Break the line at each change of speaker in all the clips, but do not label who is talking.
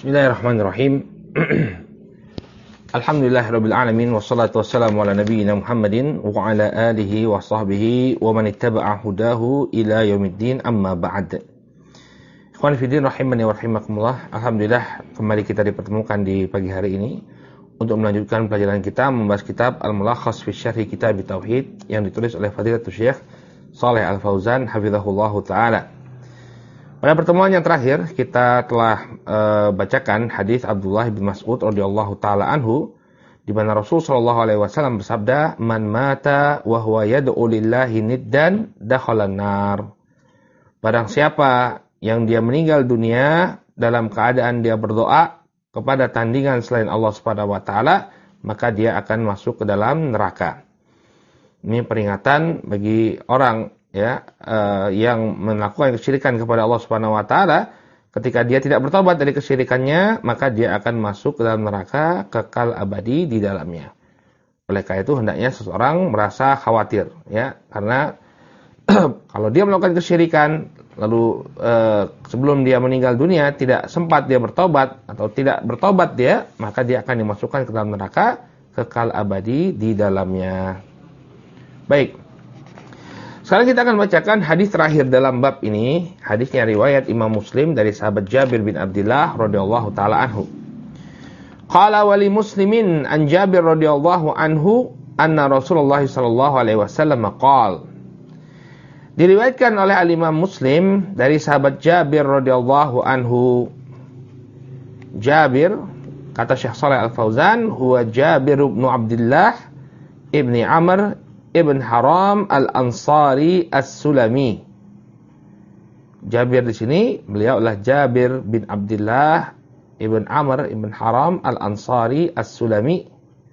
Bismillahirrahmanirrahim. Alhamdulillahirabbil alamin wassalatu wassalamu ala nabiyyina Muhammadin wa ala alihi wa sahbihi wa man ittaba'a hudahu ila yaumiddin, amma ba'd. Ikhwan fillah rahimani wa rahimakumullah. Alhamdulillah kembali kita dipertemukan di pagi hari ini untuk melanjutkan pelajaran kita membahas kitab Al-Mulakhas fi Syarh Kitab Tauhid yang ditulis oleh Fadilatul Syekh Shalih Al-Fauzan hafizahullahu taala. Pada pertemuan yang terakhir kita telah bacakan hadis Abdullah bin Mas'ud radhiyallahu taala anhu di mana Rasul sallallahu alaihi wasallam bersabda, "Man mata wa huwa yad'u lillahi niddan dakhalan nar." Barang siapa yang dia meninggal dunia dalam keadaan dia berdoa kepada tandingan selain Allah Subhanahu wa taala, maka dia akan masuk ke dalam neraka. Ini peringatan bagi orang yang melakukan kesyirikan kepada Allah Subhanahu wa taala. Ketika dia tidak bertobat dari kesyirikannya, maka dia akan masuk ke dalam neraka kekal abadi di dalamnya. Oleh karena itu hendaknya seseorang merasa khawatir, karena kalau dia melakukan kesyirikan lalu sebelum dia meninggal dunia tidak sempat dia bertobat atau tidak bertobat dia, maka dia akan dimasukkan ke dalam neraka kekal abadi di dalamnya. Baik. Sekarang kita akan bacakan hadis terakhir dalam bab ini. Hadisnya riwayat Imam Muslim dari sahabat Jabir bin Abdullah radhiyallahu taala anhu. Qala wa li Muslimin an Jabir radhiyallahu anhu anna Rasulullah sallallahu alaihi wasallam qala. Diriwayatkan oleh Al-Imam Muslim dari sahabat Jabir radhiyallahu anhu. Jabir, kata Syekh Shalih Al-Fauzan, huwa Jabir bin Abdullah ibni Amr Ibn Haram Al-Ansari As-Sulami. Jabir di sini beliau adalah Jabir bin Abdullah Ibn Amr Ibn Haram Al-Ansari As-Sulami.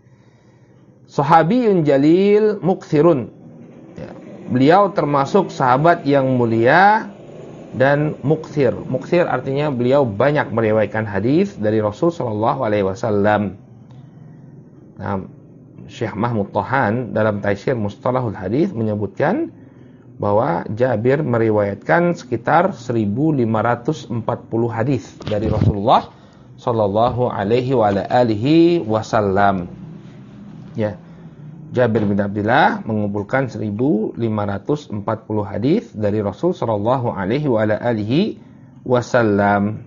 Sahabiyun jalil mukthirun. Beliau termasuk sahabat yang mulia dan mukthir. Mukthir artinya beliau banyak meriwayatkan hadis dari Rasul sallallahu alaihi wasallam. Nah, Syekh Mahmud Tahan dalam Taisir Mustalahul Hadis menyebutkan bahwa Jabir meriwayatkan sekitar 1540 hadis dari Rasulullah sallallahu alaihi wa alihi wasallam. Jabir bin Abdullah mengumpulkan 1540 hadis dari Rasul sallallahu alaihi wa alihi wasallam.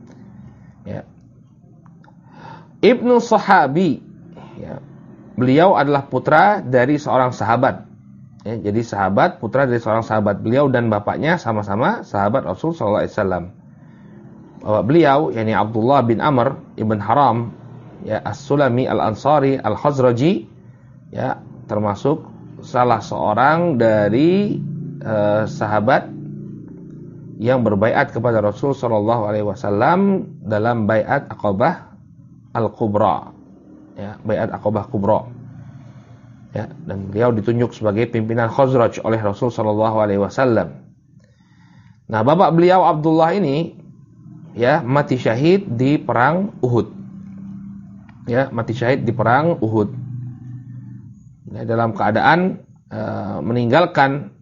Ibnu Sahabi, beliau adalah putra dari seorang sahabat. Jadi sahabat, putra dari seorang sahabat. Beliau dan bapaknya sama-sama sahabat Rasul sallallahu alaihi wasallam. Bapak beliau yakni Abdullah bin Amr ibn Haram As-Sulami Al-Ansari Al-Khazraji, termasuk salah seorang dari sahabat yang berbaiat kepada Rasul sallallahu alaihi wasallam dalam baiat Aqabah Al-Kubra. Baiat Aqabah Kubra. Dan beliau ditunjuk sebagai pimpinan Khazraj oleh Rasul sallallahu alaihi wasallam. Nah, bapak beliau Abdullah ini mati syahid di perang Uhud. Mati syahid di perang Uhud. Dalam keadaan meninggalkan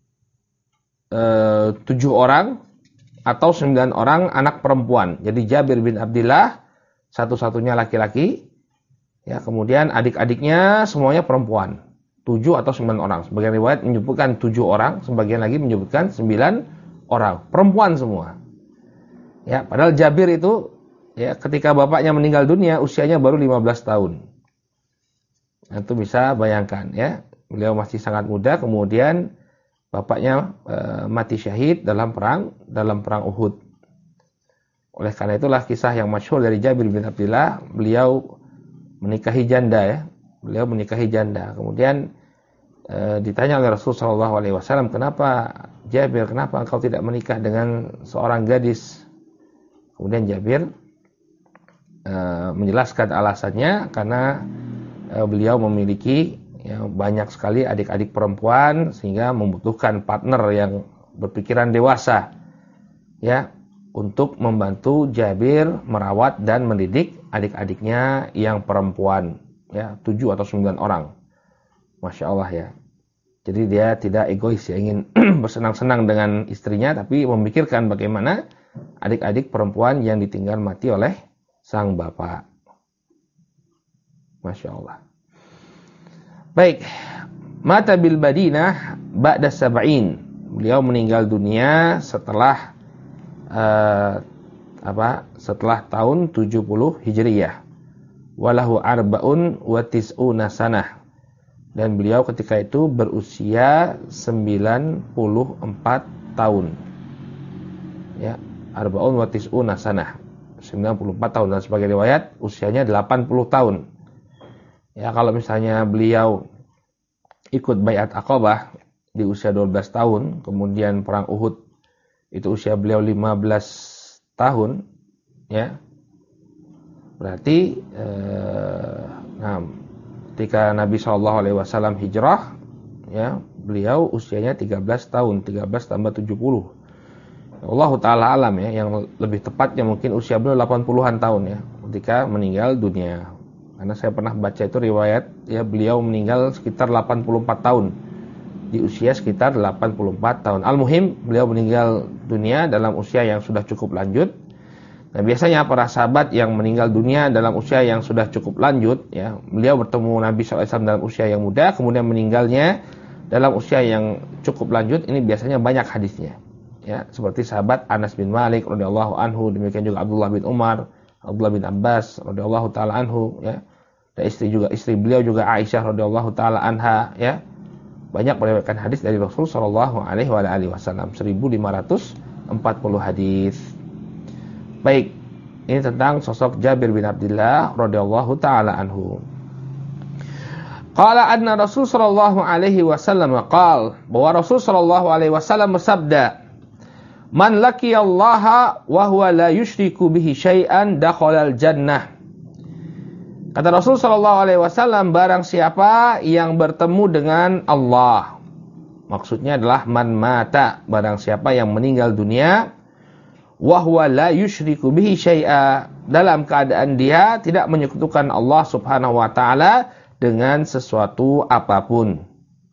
7 orang atau 9 orang anak perempuan. Jadi Jabir bin Abdullah satu-satunya laki-laki. Kemudian adik-adiknya semuanya perempuan. 7 atau 9 orang. Sebagian riwayat menyebutkan 7 orang, sebagian lagi menyebutkan 9 orang. Perempuan semua. Padahal Jabir itu ketika bapaknya meninggal dunia usianya baru 15 tahun. Itu bisa bayangkan Beliau masih sangat muda, kemudian bapaknya mati syahid dalam perang Uhud. Oleh karena itulah kisah yang masyhur dari Jabir bin Abdullah, beliau menikahi janda. Beliau menikahi janda. Kemudian ditanya oleh Rasul sallallahu alaihi wasallam, "Kenapa Jabir, kenapa engkau tidak menikah dengan seorang gadis?" Kemudian Jabir menjelaskan alasannya karena beliau memiliki banyak sekali adik-adik perempuan sehingga membutuhkan partner yang berpikiran dewasa untuk membantu Jabir merawat dan mendidik adik-adiknya yang perempuan, 7 atau 9 orang. Masya Allah Jadi dia tidak egois ingin bersenang-senang dengan istrinya, tapi memikirkan bagaimana adik-adik perempuan yang ditinggal mati oleh sang bapak. Masya Allah. Baik, mata bil Madinah ba'da sab'in. Beliau meninggal dunia setelah setelah tahun 70 Hijriyah. Walahu arba'un wa tis'una sanah. Dan beliau ketika itu berusia 94 tahun. Ya, arba'un wa tis'una sanah. 94 tahun, dan sebagai riwayat usianya 80 tahun. Ya, kalau misalnya beliau ikut Baiat Aqabah di usia 12 tahun, kemudian perang Uhud itu usia beliau 15 tahun, ya. Berarti ketika Nabi SAW hijrah, ya, beliau usianya 13 tahun, 13 tambah 70. Allah Ta'ala alam, ya, yang lebih tepatnya mungkin usia beliau 80-an tahun, ya, ketika meninggal dunia. Karena saya pernah baca itu riwayat, ya, beliau meninggal sekitar 84 tahun. Di usia sekitar 84 tahun. Al-muhim, beliau meninggal dunia dalam usia yang sudah cukup lanjut. Nah, biasanya para sahabat yang meninggal dunia dalam usia yang sudah cukup lanjut, ya, beliau bertemu Nabi SAW dalam usia yang muda, kemudian meninggalnya dalam usia yang cukup lanjut, ini biasanya banyak hadisnya. Ya, seperti sahabat Anas bin Malik radhiyallahu anhu, demikian juga Abdullah bin Umar, Abdullah bin Abbas radhiyallahu taala anhu, ya. Dan istri beliau juga Aisyah radhiyallahu taala anha, ya. Banyak meriwayatkan hadis dari Rasul sallallahu alaihi wasallam, 1540 hadis. Baik, ini tentang sosok Jabir bin Abdullah radhiyallahu taala anhu. Qala anna Rasul sallallahu alaihi wasallam qala, bahwa Rasul sallallahu alaihi wasallam bersabda, "Man laqiyallaha wa huwa la yusyriku bihi syai'an dakhalal jannah." Kata Rasul sallallahu alaihi wasallam, barang siapa yang bertemu dengan Allah. Maksudnya adalah man mata, barang siapa yang meninggal dunia, wa huwa la yusyriku bihi syai'a, dalam keadaan dia tidak menyekutukan Allah Subhanahu wa taala dengan sesuatu apapun.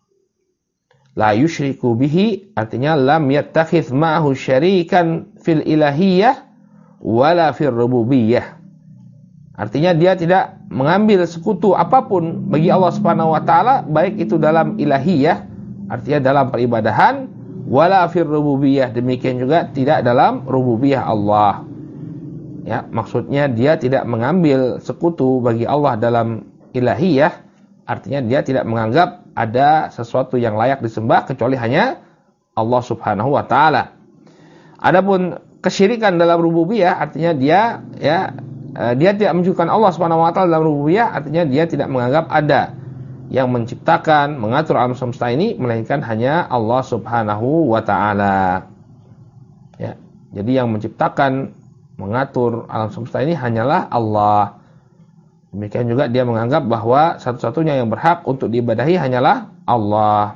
La yusyriku bihi artinya lam yattakhidz ma'ahu syarikan fil ilahiyyah wala fil rububiyyah. Artinya dia tidak mengambil sekutu apapun bagi Allah Subhanahu wa taala, baik itu dalam ilahiyah, artinya dalam peribadahan, wala fir rububiyah, demikian juga tidak dalam rububiyah Allah. Ya, maksudnya dia tidak mengambil sekutu bagi Allah dalam ilahiyah, artinya dia tidak menganggap ada sesuatu yang layak disembah kecuali hanya Allah Subhanahu wa taala. Adapun kesyirikan dalam rububiyah, artinya dia tidak menunjukkan Allah Subhanahu wa taala dalam rububiyah, artinya dia tidak menganggap ada yang menciptakan, mengatur alam semesta ini melainkan hanya Allah Subhanahu wa taala. Ya, jadi yang menciptakan, mengatur alam semesta ini hanyalah Allah. Demikian juga dia menganggap bahwa satu-satunya yang berhak untuk diibadahi hanyalah Allah.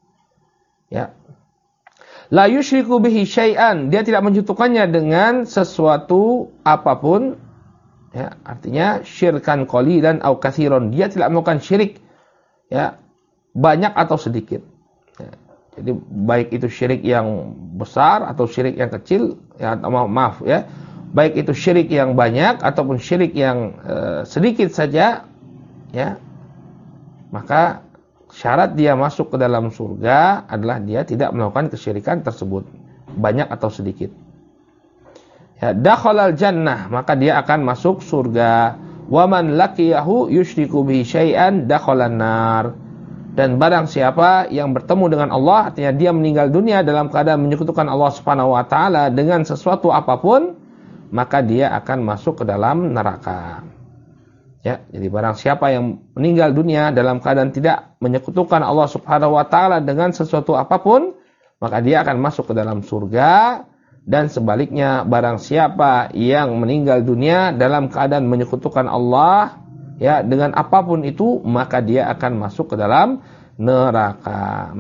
Ya. La yusyriku bihi syai'an, dia tidak menyekutukannya dengan sesuatu apapun. Ya, artinya syirkan qalilan au katsiran, dia tidak melakukan syirik, ya, banyak atau sedikit. Ya, jadi baik itu syirik yang besar atau syirik yang kecil, ya, maaf ya, baik itu syirik yang banyak ataupun syirik yang sedikit saja, ya, maka syarat dia masuk ke dalam surga adalah dia tidak melakukan kesyirikan tersebut, banyak atau sedikit. Ya, dakhalal jannah, maka dia akan masuk surga. Wa man laqiyahu yusyriku bihi syai'an dakhalan nar. Dan barang siapa yang bertemu dengan Allah, artinya dia meninggal dunia dalam keadaan menyekutukan Allah Subhanahu wa taala dengan sesuatu apapun, maka dia akan masuk ke dalam neraka. Ya, jadi barang siapa yang meninggal dunia dalam keadaan tidak menyekutukan Allah Subhanahu wa taala dengan sesuatu apapun, maka dia akan masuk ke dalam surga. Dan sebaliknya, barang siapa yang meninggal dunia dalam keadaan menyekutukan Allah, ya, dengan apapun itu, maka dia akan masuk ke dalam neraka.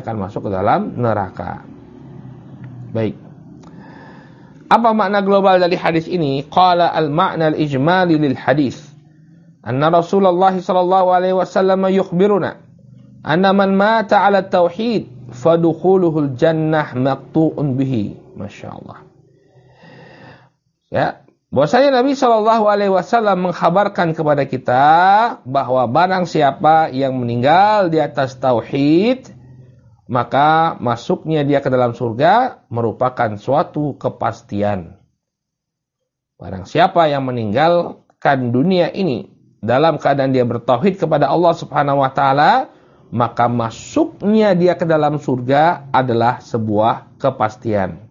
Baik. Apa makna global dari hadis ini? Qala al-ma'na al-ijmali lil hadis. Anna Rasulullah sallallahu alaihi wasallam yukhbiruna anna man mata 'ala tauhid fadukhuluhul jannah maqtu'un bihi. Masya Allah. Ya, Bahwasanya Nabi Shallallahu Alaihi Wasallam mengkhabarkan kepada kita bahwa barang siapa yang meninggal di atas tauhid, maka masuknya dia ke dalam surga merupakan suatu kepastian. Barang siapa yang meninggalkan dunia ini dalam keadaan dia bertauhid kepada Allah Subhanahu wa taala, maka masuknya dia ke dalam surga adalah sebuah kepastian.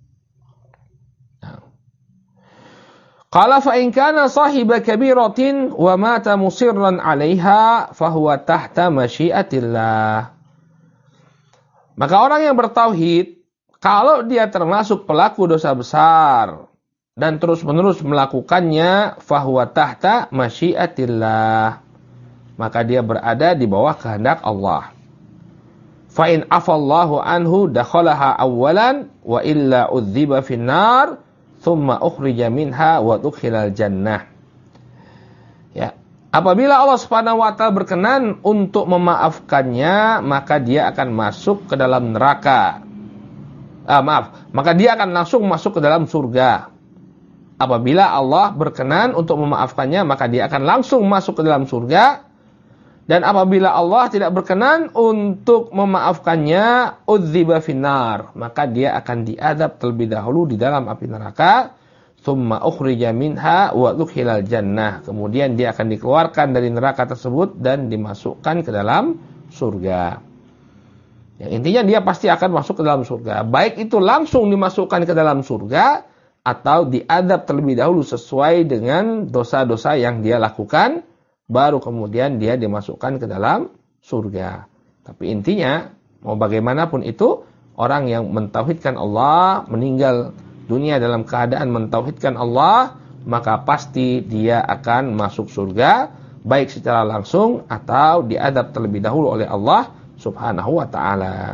Qala fa in kana sahiba kabiratin wa mata musirran 'alaiha fa huwa tahta masyiatillah. Maka orang yang bertauhid, kalau dia termasuk pelaku dosa besar dan terus-menerus melakukannya, fa huwa tahta masyiatillah. Maka dia berada di bawah kehendak Allah. Fa in afallahu anhu dakhalaha awwalan wa illa udziba finnar thumma ukhrija minha wa udkhilal jannah. Ya, apabila Allah Subhanahu wa taala berkenan untuk memaafkannya, maka dia akan masuk ke dalam neraka. Maka dia akan langsung masuk ke dalam surga. Apabila Allah berkenan untuk memaafkannya, maka dia akan langsung masuk ke dalam surga. Dan apabila Allah tidak berkenan untuk memaafkannya, udziba finnar, maka dia akan diadab terlebih dahulu di dalam api neraka, thumma ukhrija minha wa udkhilal jannah. Kemudian dia akan dikeluarkan dari neraka tersebut dan dimasukkan ke dalam surga. Ya, intinya dia pasti akan masuk ke dalam surga. Baik itu langsung dimasukkan ke dalam surga atau diadab terlebih dahulu sesuai dengan dosa-dosa yang dia lakukan, baru kemudian dia dimasukkan ke dalam surga. Tapi intinya, mau bagaimanapun itu, orang yang mentauhidkan Allah, meninggal dunia dalam keadaan mentauhidkan Allah, maka pasti dia akan masuk surga, baik secara langsung atau diadab terlebih dahulu oleh Allah Subhanahu wa ta'ala.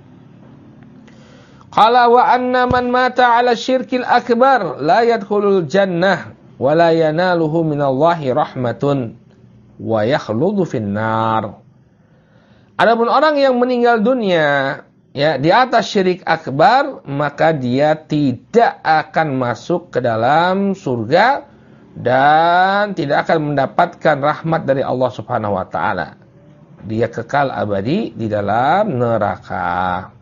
Qala wa anna man mata ala syirkil akbar la yadkhulul jannah wa la yanaluhu minallahi rahmatun wa yakhludu finnar. Adapun orang yang meninggal dunia ya di atas syirik akbar, maka dia tidak akan masuk ke dalam surga dan tidak akan mendapatkan rahmat dari Allah Subhanahu wa taala. Dia kekal abadi di dalam neraka.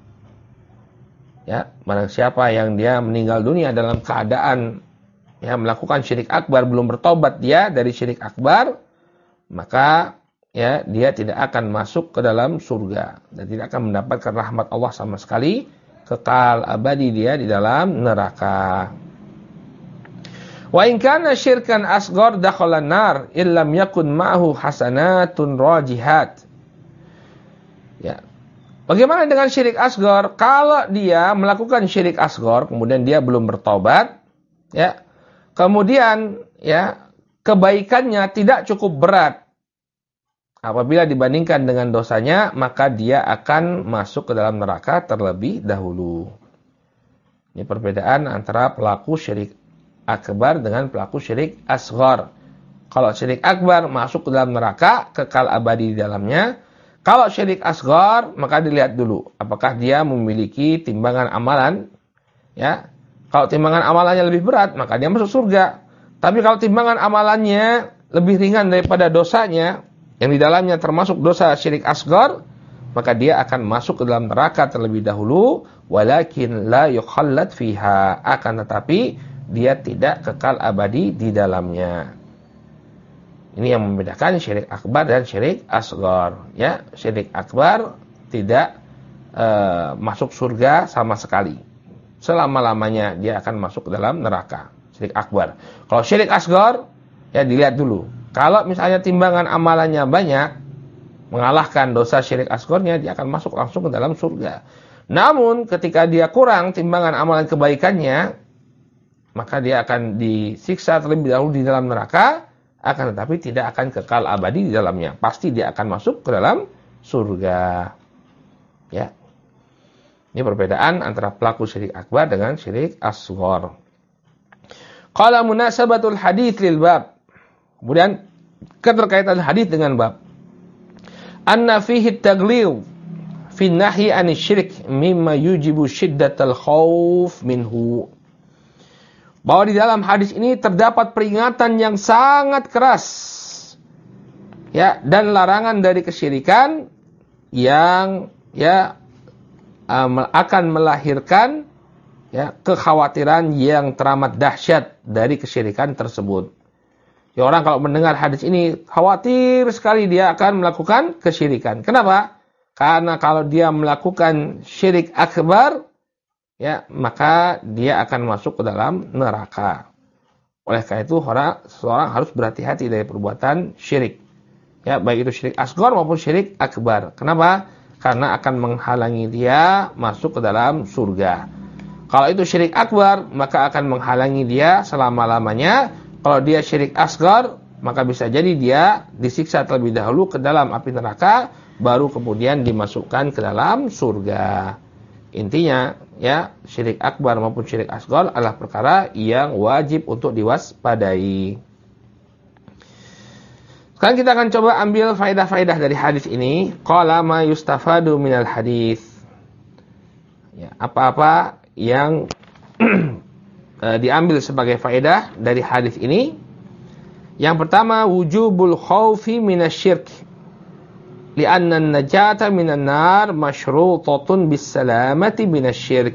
Ya, barang siapa yang dia meninggal dunia dalam keadaan ya melakukan syirik akbar, belum bertobat dia dari syirik akbar, maka ya dia tidak akan masuk ke dalam surga dan tidak akan mendapatkan rahmat Allah sama sekali, kekal abadi dia di dalam neraka. Wa in kana syirkan asghar dakhala an-nar illam yakun ma'hu hasanatun rajihat. Ya. Bagaimana dengan syirik asghar? Kalau dia melakukan syirik asghar kemudian dia belum bertobat, ya. Kemudian ya kebaikannya tidak cukup berat. Apabila dibandingkan dengan dosanya, maka dia akan masuk ke dalam neraka terlebih dahulu. Ini perbedaan antara pelaku syirik akbar dengan pelaku syirik asghar. Kalau syirik akbar masuk ke dalam neraka, kekal abadi di dalamnya. Kalau syirik asghar, maka dilihat dulu apakah dia memiliki timbangan amalan. Ya, kalau timbangan amalannya lebih berat, maka dia masuk surga. Tapi kalau timbangan amalannya lebih ringan daripada dosanya, yang di dalamnya termasuk dosa syirik asghar, maka dia akan masuk ke dalam neraka terlebih dahulu, walakin la yukhallad fiha, akan tetapi dia tidak kekal abadi di dalamnya. Ini yang membedakan syirik akbar dan syirik asghar. Ya, syirik akbar tidak masuk surga sama sekali. Selama-lamanya dia akan masuk ke dalam neraka. Syirik akbar. Kalau syirik asghar, ya dilihat dulu. Kalau misalnya timbangan amalannya banyak, mengalahkan dosa syirik asgharnya, dia akan masuk langsung ke dalam surga. Namun ketika dia kurang timbangan amalan kebaikannya, maka dia akan disiksa terlebih dahulu di dalam neraka, akan tetapi tidak akan kekal abadi di dalamnya. Pasti dia akan masuk ke dalam surga. Ya. Ini perbedaan antara pelaku syirik akbar dengan syirik asghar. Qala munasabatul hadits lil bab. Kemudian keterkaitan hadis dengan bab. Anna fihi at-taghlid fi an-nahyi 'anil syirik mimma yujibu shiddatal khauf minhu. bahwa di dalam hadis ini terdapat peringatan yang sangat keras, ya, dan larangan dari kesyirikan yang akan melahirkan kekhawatiran yang teramat dahsyat dari kesyirikan tersebut. Ya, orang kalau mendengar hadis ini khawatir sekali dia akan melakukan kesyirikan. Kenapa? Karena kalau dia melakukan syirik akbar, ya, maka dia akan masuk ke dalam neraka. Oleh karena itu, seseorang harus berhati-hati dari perbuatan syirik. Ya, baik itu syirik asghar maupun syirik akbar. Kenapa? Karena akan menghalangi dia masuk ke dalam surga. Kalau itu syirik akbar, maka akan menghalangi dia selama-lamanya. Kalau dia syirik asghar, maka bisa jadi dia disiksa terlebih dahulu ke dalam api neraka, baru kemudian dimasukkan ke dalam surga. Intinya, ya, syirik akbar maupun syirik asghar adalah perkara yang wajib untuk diwaspadai. Sekarang kita akan coba ambil faedah-faedah dari hadis ini. Qala ma yustafadu minal hadis. Ya, apa-apa yang diambil sebagai faedah dari hadis ini. Yang pertama, wujubul khaufi minasyirk. Lianna an-najata minan nar masyrutatun bis-salamati minasyirk.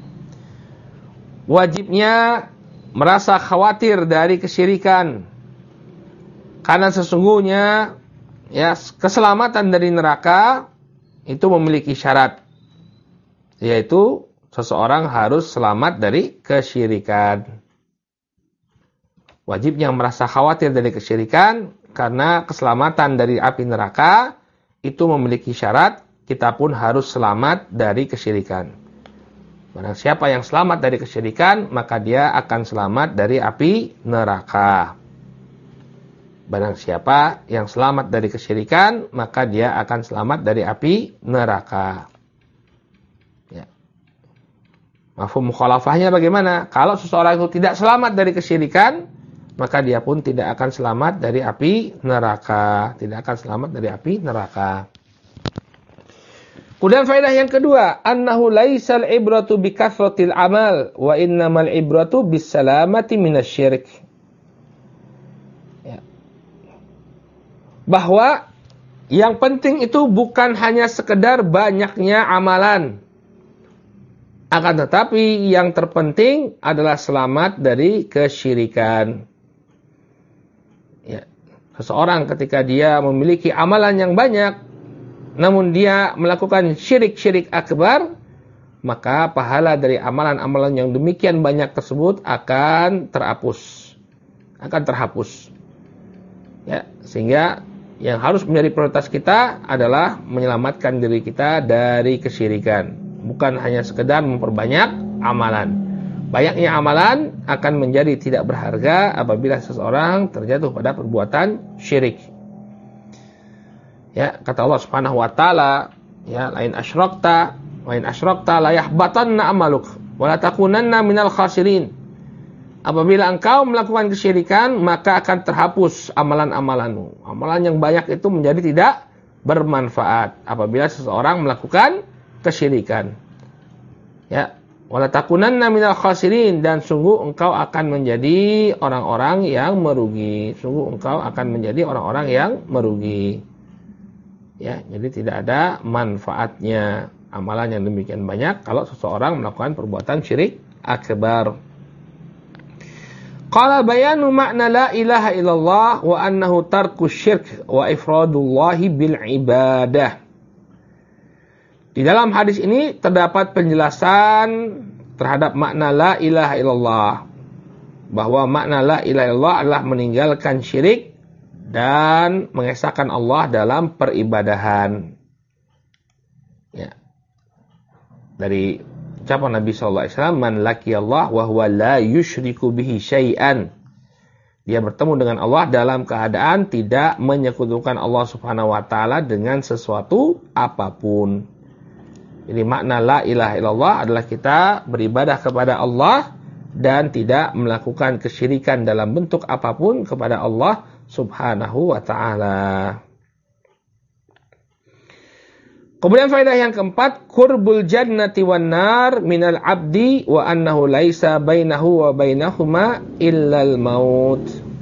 Wajibnya merasa khawatir dari kesyirikan. Karena sesungguhnya, ya, keselamatan dari neraka itu memiliki syarat, yaitu seseorang harus selamat dari kesyirikan. Wajibnya merasa khawatir dari kesyirikan karena keselamatan dari api neraka itu memiliki syarat, kita pun harus selamat dari kesyirikan. Barang siapa yang selamat dari kesyirikan, maka dia akan selamat dari api neraka. Barang siapa yang selamat dari kesyirikan, maka dia akan selamat dari api neraka. Ya. Mafhum mukhalafahnya bagaimana? Kalau seseorang itu tidak selamat dari kesyirikan, maka dia pun tidak akan selamat dari api neraka. Tidak akan selamat dari api neraka. Kemudian faedah yang kedua, annahu laisal ibratu bikathratil amal wa innamal ibratu bisalamati minasyirik. Ya. Bahwa yang penting itu bukan hanya sekedar banyaknya amalan. Akan tetapi yang terpenting adalah selamat dari kesyirikan. Ya. Seseorang ketika dia memiliki amalan yang banyak, namun dia melakukan syirik-syirik akbar, maka pahala dari amalan-amalan yang demikian banyak tersebut akan terhapus. Ya, sehingga yang harus menjadi prioritas kita adalah menyelamatkan diri kita dari kesyirikan. Bukan hanya sekedar memperbanyak amalan. Banyaknya amalan akan menjadi tidak berharga apabila seseorang terjatuh pada perbuatan syirik. Ya, kata Allah Subhanahu wa taala, ya, la in asyrakta la yahbatanna amaluk wa la takunanna minal khasirin. Apabila engkau melakukan kesyirikan, maka akan terhapus amalan-amalanmu. Amalan yang banyak itu menjadi tidak bermanfaat apabila seseorang melakukan kesyirikan. Ya, wala takunanna minal khasirin, dan sungguh engkau akan menjadi orang-orang yang merugi. Sungguh engkau akan menjadi orang-orang yang merugi. Ya, jadi tidak ada manfaatnya amalan yang demikian banyak kalau seseorang melakukan perbuatan syirik akbar. Qala bayanu makna la ilaha illallah wa annahu tarku syirk wa ifradullahi bil ibadah. Di dalam hadis ini terdapat penjelasan terhadap makna la ilaha illallah. Bahwa makna la ilaha illallah adalah meninggalkan syirik dan mengesahkan Allah dalam peribadahan. Ya. Dari ucapan Nabi SAW, man laqiyallah wa huwa la yusyriku bihi syai'an. Dia bertemu dengan Allah dalam keadaan tidak menyekutukan Allah Subhanahu wa taala dengan sesuatu apapun. Jadi makna la ilaha illallah adalah kita beribadah kepada Allah dan tidak melakukan kesyirikan dalam bentuk apapun kepada Allah Subhanahu wa ta'ala. Kemudian faedah yang keempat, qurbul jannati wan nar minal abdi wa annahu laisa bainahu wa bainahuma illal maut.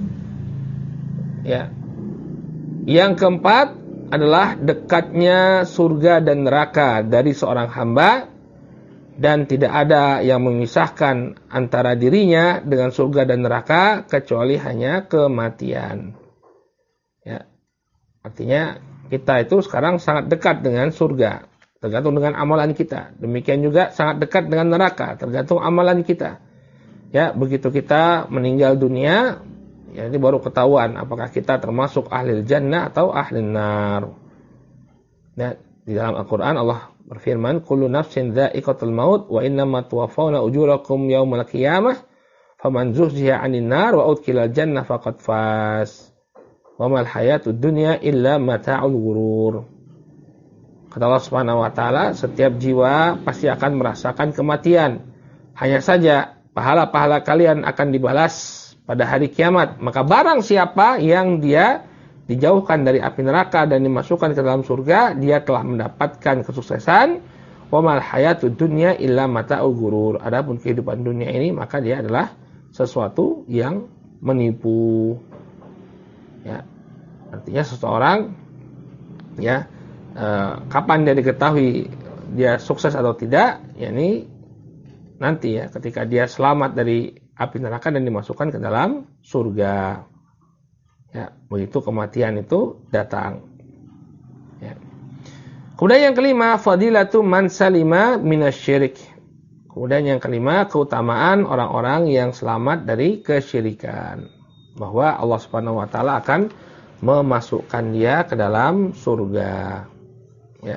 Ya. Yang keempat adalah dekatnya surga dan neraka dari seorang hamba, dan tidak ada yang memisahkan antara dirinya dengan surga dan neraka kecuali hanya kematian. Ya. Artinya kita itu sekarang sangat dekat dengan surga, tergantung dengan amalan kita. Demikian juga sangat dekat dengan neraka, tergantung amalan kita. Ya, begitu kita meninggal dunia, ya ini baru ketahuan apakah kita termasuk ahli jannah atau ahli nar. Ya, di dalam Al-Quran Allah berfirman, kullu nafsin dha'iqatul maut wa innama tuwaffawna ujurakum yaumal qiyamah faman zuhziha 'anil nar wa udkhilal jannah faqad faz. Wa mal hayatud dunya illa mata'ul ghurur. Kata Allah Subhanahu wa taala, setiap jiwa pasti akan merasakan kematian. Hanya saja pahala-pahala kalian akan dibalas pada hari kiamat. Maka barang siapa yang dia dijauhkan dari api neraka dan dimasukkan ke dalam surga, dia telah mendapatkan kesuksesan. Wa mal hayatud dunya illa mata'ul ghurur. Adapun kehidupan dunia ini maka dia adalah sesuatu yang menipu. Ya, artinya seseorang, ya, kapan dia diketahui dia sukses atau tidak, yakni nanti ya ketika dia selamat dari api neraka dan dimasukkan ke dalam surga. Ya, begitu kematian itu datang. Ya. Kemudian yang kelima, fadilatu man salima minasyirik. Kemudian yang kelima, keutamaan orang-orang yang selamat dari kesyirikan. Bahwa Allah Subhanahu wa taala akan memasukkan dia ke dalam surga. Ya.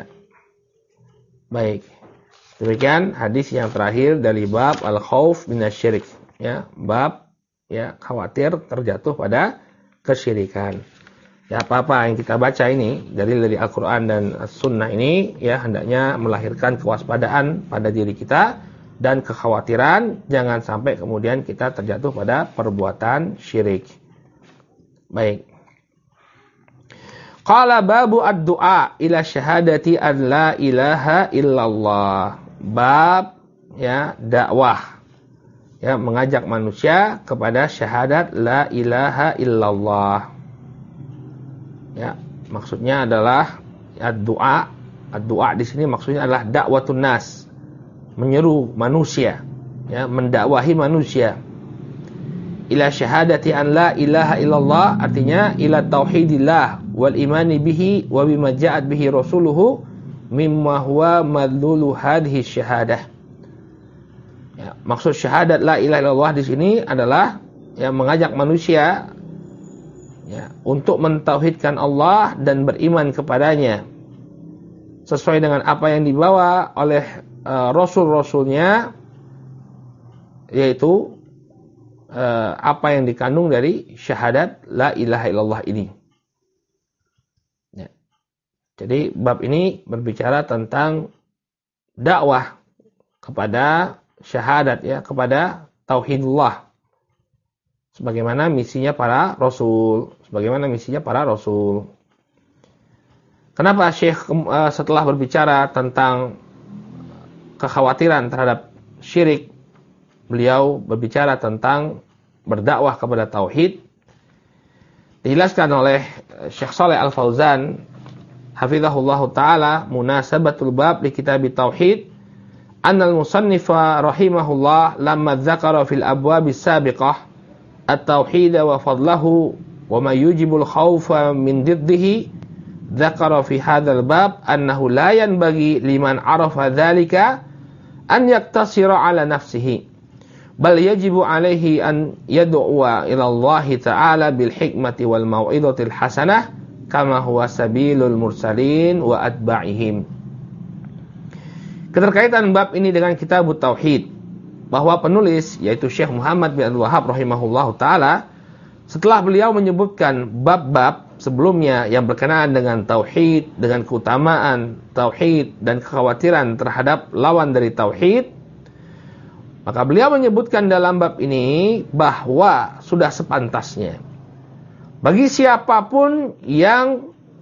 Baik. Demikian hadis yang terakhir dari bab al-khauf minasyirik, ya, bab ya khawatir terjatuh pada kesyirikan. Ya, apa-apa yang kita baca ini dari Al-Qur'an dan As-Sunnah ini ya hendaknya melahirkan kewaspadaan pada diri kita dan kekhawatiran jangan sampai kemudian kita terjatuh pada perbuatan syirik. Baik. Qala babu ad-du'a ila syahadati an la ilaha illallah. Bab ya dakwah. Ya, mengajak manusia kepada syahadat la ilaha illallah. Ya, maksudnya adalah ad-du'a. Ad-du'a di sini maksudnya adalah dakwatun nas. Menyeru manusia, ya, mendakwahi manusia. Ila syahadati an la ilaha illallah artinya ila tauhidillah wal imani bihi wa bima ja'at bihi rasuluhu mimma huwa madlulu hadhihi syahadah. Ya, maksud syahadat la ilaha illallah di sini adalah ya mengajak manusia ya untuk mentauhidkan Allah dan beriman kepadanya sesuai dengan apa yang dibawa oleh Rasul-Rasulnya, yaitu apa yang dikandung dari syahadat la ilaha illallah ini. Ya. Jadi bab ini berbicara tentang dakwah kepada syahadat, ya, kepada tauhidullah. Sebagaimana misinya para rasul, Kenapa Syekh setelah berbicara tentang kekhawatiran terhadap syirik, beliau berbicara tentang berdakwah kepada tauhid? Dijelaskan oleh Syekh Shalih Al-Fauzan hafizahullahu taala, munasabatul bab li kitab tauhid, annal musannifa rahimahullah lamma dzakara fil abwab as-sabiqah at-tauhid wa fadlahu wa ma yujibul khaufa min diddihi, dzakara fi hadzal bab annahu la yanbaghi liman arafa dzalika an yaktasira ala nafsihi bal yajibu alaihi an yad'uwa ila Allah ta'ala bil hikmati wal mau'izatil hasanah kama huwa sabilul mursalin wa atba'ihim. Keterkaitan bab ini dengan kitab tauhid, bahwa penulis yaitu Syekh Muhammad bin Abdul Wahhab rahimahullahu taala setelah beliau menyebutkan bab-bab sebelumnya yang berkenaan dengan tauhid, dengan keutamaan tauhid dan kekhawatiran terhadap lawan dari tauhid, maka beliau menyebutkan dalam bab ini bahwa sudah sepantasnya bagi siapapun yang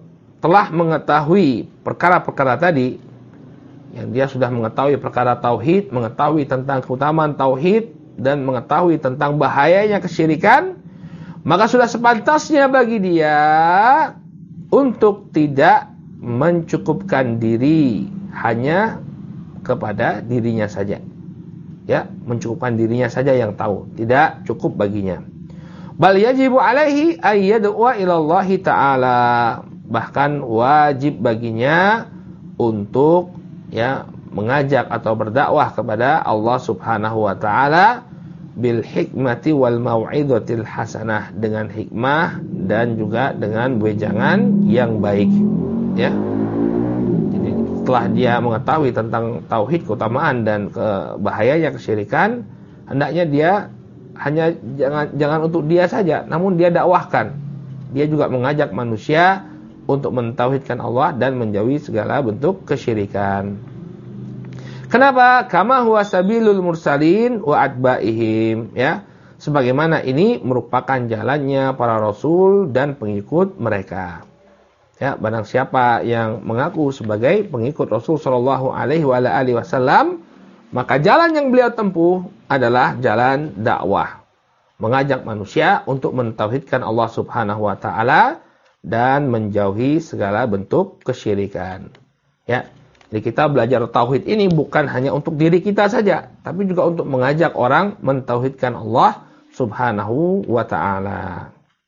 telah mengetahui perkara-perkara tadi, yang dia sudah mengetahui perkara tauhid, mengetahui tentang keutamaan tauhid, dan mengetahui tentang bahayanya kesyirikan, maka sudah sepantasnya bagi dia untuk tidak mencukupkan diri hanya kepada dirinya saja. Ya, mencukupkan dirinya saja yang tahu, tidak cukup baginya. Bal yajibu alaihi ay yad'a ila Allah taala. Bahkan wajib baginya untuk ya mengajak atau berdakwah kepada Allah Subhanahu wa taala bil hikmati wal mau'izatil hasanah, dengan hikmah dan juga dengan wejangan yang baik. Ya. Setelah dia mengetahui tentang tauhid, keutamaan dan bahayanya kesyirikan, hendaknya dia hanya jangan untuk dia saja, namun dia dakwahkan. Dia juga mengajak manusia untuk mentauhidkan Allah dan menjauhi segala bentuk kesyirikan. Kenapa? Kama huwa sabilul mursalin wa atba'ihim, ya. Sebagaimana ini merupakan jalannya para rasul dan pengikut mereka. Ya, barang siapa yang mengaku sebagai pengikut Rasul sallallahu alaihi wasallam, maka jalan yang beliau tempuh adalah jalan dakwah, mengajak manusia untuk mentauhidkan Allah Subhanahu wa taala dan menjauhi segala bentuk kesyirikan. Ya. Jadi kita belajar tauhid ini bukan hanya untuk diri kita saja, tapi juga untuk mengajak orang mentauhidkan Allah Subhanahu wa taala.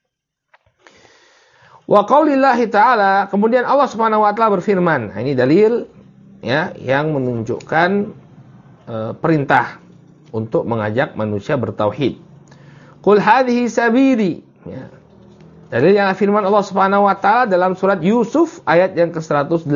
Wa qaulillahi ta'ala, kemudian Allah Subhanahu wa taala berfirman. Nah, ini dalil ya yang menunjukkan perintah untuk mengajak manusia bertauhid. Qul hadhihi sabili, ya. Dalil yang firman Allah Subhanahu wa taala dalam surat Yusuf ayat yang ke-108.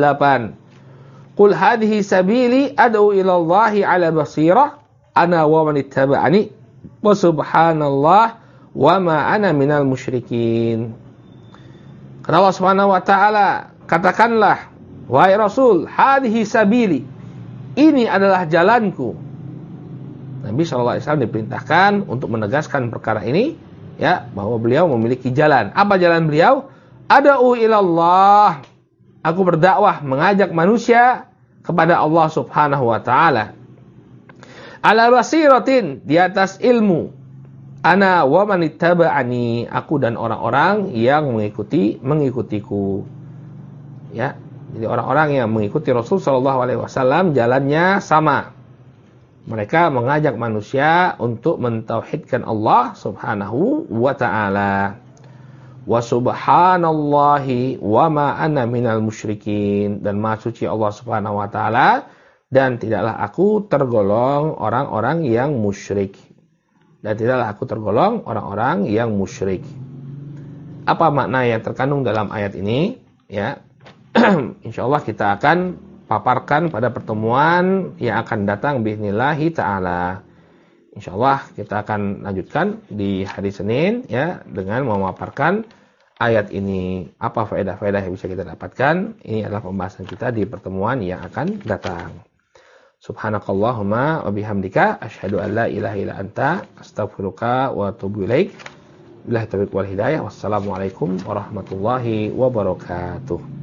Qul hadhihi sabili ad'u ila Allahi 'ala basirah ana wa man ittaba'ani wa subhanallah wa ma ana minal musyrikin. Kata Allah Subhanahu wa taala, katakanlah wahai Rasul, hadhihi sabili, ini adalah jalanku. Nabi sallallahu alaihi wasallam diperintahkan untuk menegaskan perkara ini, ya, bahwa beliau memiliki jalan. Apa jalan beliau? Ad'u ilallah. Aku berdakwah, mengajak manusia kepada Allah Subhanahu wa taala. Ala basiratin, di atas ilmu. Ana wa man ittaba'ani, aku dan orang-orang yang mengikutiku. Ya, jadi orang-orang yang mengikuti Rasul sallallahu alaihi wasallam jalannya sama. Mereka mengajak manusia untuk mentauhidkan Allah Subhanahu wa taala. Wa subhanallahi wa ma ana minal musyrikin, dan maha suci Allah Subhanahu wa taala dan tidaklah aku tergolong orang-orang yang musyrik. Dan tidaklah aku tergolong orang-orang yang musyrik. Apa makna yang terkandung dalam ayat ini? Ya, insyaallah kita akan paparkan pada pertemuan yang akan datang biiznillahi ta'ala. Insyaallah kita akan lanjutkan di hari Senin, ya, dengan memaparkan ayat ini. Apa faedah-faedah yang bisa kita dapatkan? Ini adalah pembahasan kita di pertemuan yang akan datang. Subhanakallahumma wa bihamdika asyhadu an la ilaha illa anta astaghfiruka wa atubu ilaik. Billahi taufiq wal hidayah. Wassalamualaikum warahmatullahi wabarakatuh.